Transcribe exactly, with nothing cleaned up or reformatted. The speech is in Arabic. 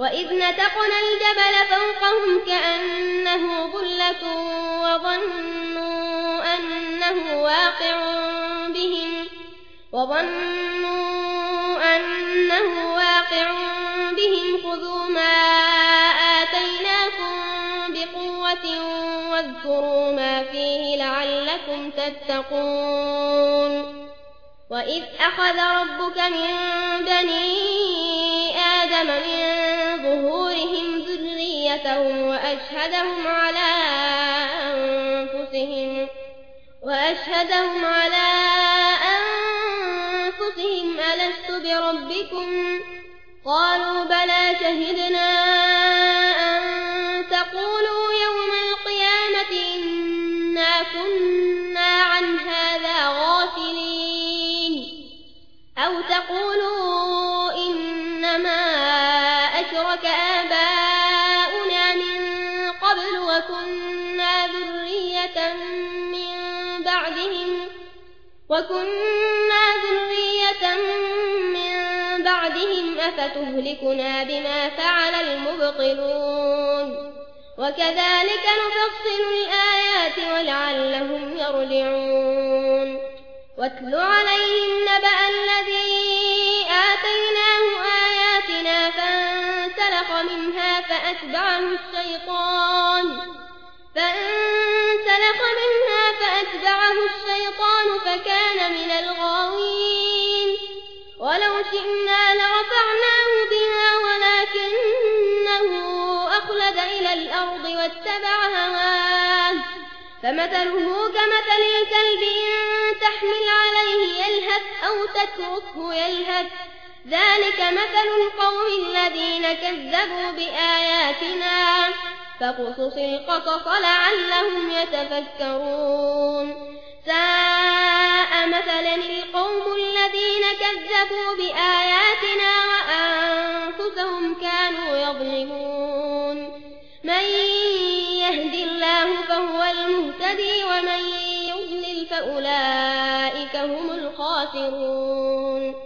وإذ نتقنا الجبل فوقهم كأنه ظلة وظنوا أنه واقع بهم وظنوا أنه واقع بهم خذوا ما آتيناكم بقوة واذكروا ما فيه لعلكم تتقون وإذ أخذ ربك من بني آدم من ظهورهم ذريتهم وأشهدهم على أنفسهم وأشهدهم على أنفسهم ألست بربكم قالوا بلى شهدنا أن تقولوا يوم القيامة إنا كنا عن هذا غافلين أو تقولوا إنما أشرك آباؤنا من قبل وكنا ذرية من بعدهم وكنا ذرية من بعدهم أفتهلكنا بما فعل المبطلون وكذلك نفصل الآيات ولعلهم يرجعون واتل عليهم نبأ الذي آتيناه آياتنا فانسلخ منها فأتبعه الشيطان فانسلخ منها فأتبعه الشيطان فكان من الغاوين ولو شئنا لرفعناه بها ولكنه أخلد إلى الأرض واتبع هواه فمثله كمثل الكلب إن تحمل عليه يلهث أو تتركه يلهث ذلك مثل القوم الذين كذبوا بآياتنا فقصص القصص لعلهم يتفكرون ساء مثلا القوم الذين كذبوا بآياتنا وأنفسهم كانوا يظلمون من يهد الله فهو المهتدي ومن يضلل فأولئك هم الخاسرون